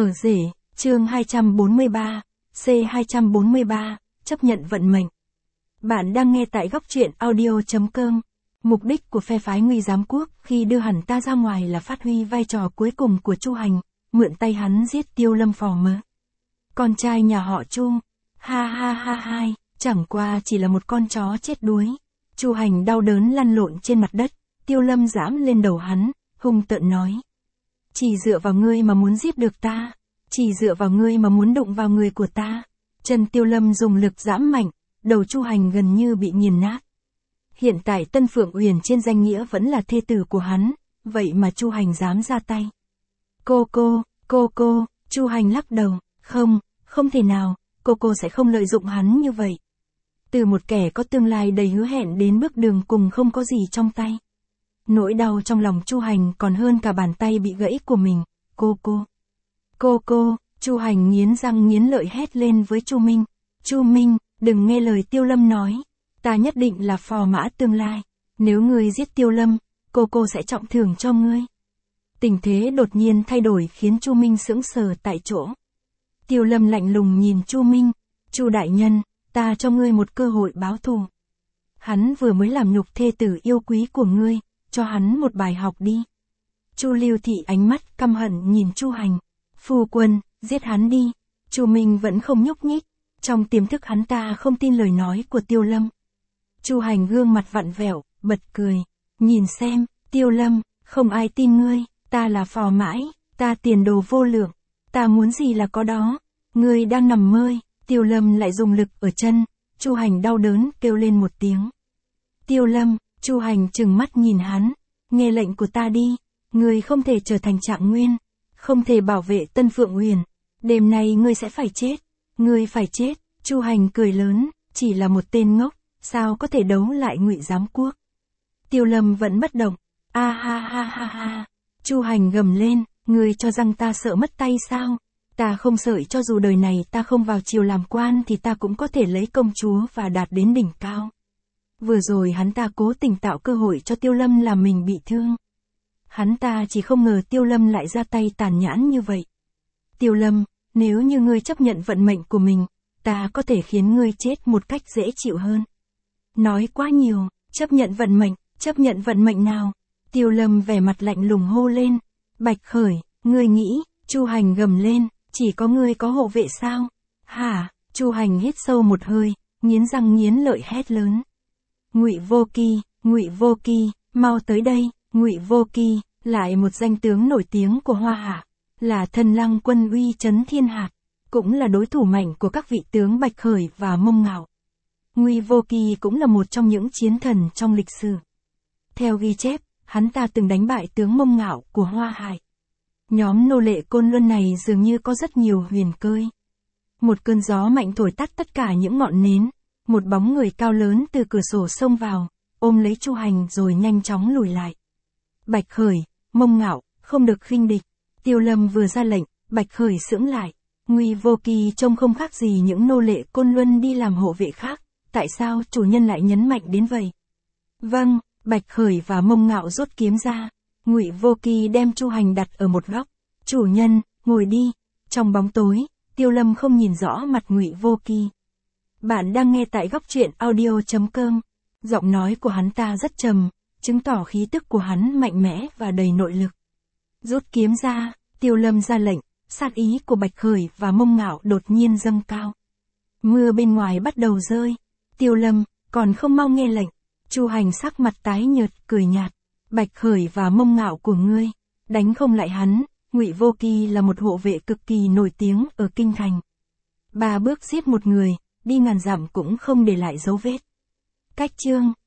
Ở rể, chương 243, C243, chấp nhận vận mệnh. Bạn đang nghe tại góc truyện audio.com. Mục đích của phe phái Ngụy Giám Quốc khi đưa hắn ta ra ngoài là phát huy vai trò cuối cùng của Chu Hành, mượn tay hắn giết Tiêu Lâm phò mã. Con trai nhà họ Chu, ha ha ha hai, chẳng qua chỉ là một con chó chết đuối. Chu Hành đau đớn lăn lộn trên mặt đất, Tiêu Lâm giẫm lên đầu hắn, hung tợn nói. Chỉ dựa vào ngươi mà muốn giết được ta, chỉ dựa vào ngươi mà muốn đụng vào người của ta. Chân Tiêu Lâm dùng lực giẫm mạnh, đầu Chu Hành gần như bị nghiền nát. Hiện tại Tân Phượng Uyển trên danh nghĩa vẫn là thê tử của hắn, vậy mà Chu Hành dám ra tay. Cô, Chu Hành lắc đầu, không thể nào, cô sẽ không lợi dụng hắn như vậy. Từ một kẻ có tương lai đầy hứa hẹn đến bước đường cùng không có gì trong tay. Nỗi đau trong lòng Chu Hành còn hơn cả bàn tay bị gãy của mình. Cô, Chu Hành nghiến răng nghiến lợi hét lên với Chu Minh. Chu Minh, đừng nghe lời Tiêu Lâm nói. Ta nhất định là phò mã tương lai. Nếu ngươi giết Tiêu Lâm, cô sẽ trọng thưởng cho ngươi. Tình thế đột nhiên thay đổi khiến Chu Minh sững sờ tại chỗ. Tiêu Lâm lạnh lùng nhìn Chu Minh. Chu đại nhân, ta cho ngươi một cơ hội báo thù. Hắn vừa mới làm nhục thê tử yêu quý của ngươi, cho hắn một bài học đi. Chu Lưu Thị ánh mắt căm hận nhìn Chu Hành. Phu quân, giết hắn đi. Chu Minh vẫn không nhúc nhích. Trong tiềm thức hắn ta không tin lời nói của Tiêu Lâm. Chu Hành gương mặt vặn vẹo, bật cười. Nhìn xem, Tiêu Lâm, không ai tin ngươi, ta là phò mãi, ta tiền đồ vô lượng, ta muốn gì là có đó, ngươi đang nằm mơ. Tiêu Lâm lại dùng lực ở chân, Chu Hành đau đớn kêu lên một tiếng. Tiêu Lâm, Chu Hành trừng mắt nhìn hắn, nghe lệnh của ta đi, ngươi không thể trở thành Trạng Nguyên, không thể bảo vệ Tân Phượng Uyển, đêm nay ngươi sẽ phải chết, ngươi phải chết. Chu Hành cười lớn, chỉ là một tên ngốc, sao có thể đấu lại Ngụy Giám Quốc. Tiêu Lâm vẫn bất động, ha. Chu Hành gầm lên, ngươi cho rằng ta sợ mất tay sao? Ta không sợ, cho dù đời này ta không vào triều làm quan thì ta cũng có thể lấy công chúa và đạt đến đỉnh cao. Vừa rồi hắn ta cố tình tạo cơ hội cho Tiêu Lâm làm mình bị thương. Hắn ta chỉ không ngờ Tiêu Lâm lại ra tay tàn nhẫn như vậy. Tiêu Lâm, nếu như ngươi chấp nhận vận mệnh của mình, ta có thể khiến ngươi chết một cách dễ chịu hơn. Nói quá nhiều, chấp nhận vận mệnh nào? Tiêu Lâm vẻ mặt lạnh lùng hô lên. Bạch Khởi, ngươi nghĩ? Chu Hành gầm lên, chỉ có ngươi có hộ vệ sao? Hả? Chu Hành hít sâu một hơi, nghiến răng nghiến lợi hét lớn. Ngụy Vô Kỳ, mau tới đây. Ngụy Vô Kỳ, lại một danh tướng nổi tiếng của Hoa Hạ, là thần lăng quân uy chấn thiên hạ, cũng là đối thủ mạnh của các vị tướng Bạch Khởi và Mông Ngạo. Ngụy Vô Kỳ cũng là một trong những chiến thần trong lịch sử. Theo ghi chép, hắn ta từng đánh bại tướng Mông Ngạo của Hoa Hải. Nhóm nô lệ Côn Luân này dường như có rất nhiều huyền cơ. Một cơn gió mạnh thổi tắt tất cả những ngọn nến, một bóng người cao lớn từ cửa sổ xông vào, ôm lấy Chu Hành rồi nhanh chóng lùi lại. Bạch Khởi, Mông Ngạo, không được khinh địch. Tiêu Lâm vừa ra lệnh, Bạch Khởi sững lại. Ngụy Vô Kỳ trông không khác gì những nô lệ Côn Luân đi làm hộ vệ khác, tại sao chủ nhân lại nhấn mạnh đến vậy? Vâng, Bạch Khởi và Mông Ngạo rút kiếm ra. Ngụy Vô Kỳ đem Chu Hành đặt ở một góc. Chủ nhân, ngồi đi. Trong bóng tối, Tiêu Lâm không nhìn rõ mặt Ngụy Vô Kỳ. Bạn đang nghe tại góc truyện audio.com. Giọng nói của hắn ta rất trầm, chứng tỏ khí tức của hắn mạnh mẽ và đầy nội lực. Rút kiếm ra, Tiêu Lâm ra lệnh, sát ý của Bạch Khởi và Mông Ngạo đột nhiên dâng cao. Mưa bên ngoài bắt đầu rơi. Tiêu Lâm, còn không mau nghe lệnh. Chu Hành sắc mặt tái nhợt, cười nhạt. Bạch Khởi và Mông Ngạo của ngươi, đánh không lại hắn. Ngụy Vô Kỳ là một hộ vệ cực kỳ nổi tiếng ở kinh thành. 3 bước giết một người, đi ngàn dặm cũng không để lại dấu vết. Cách chương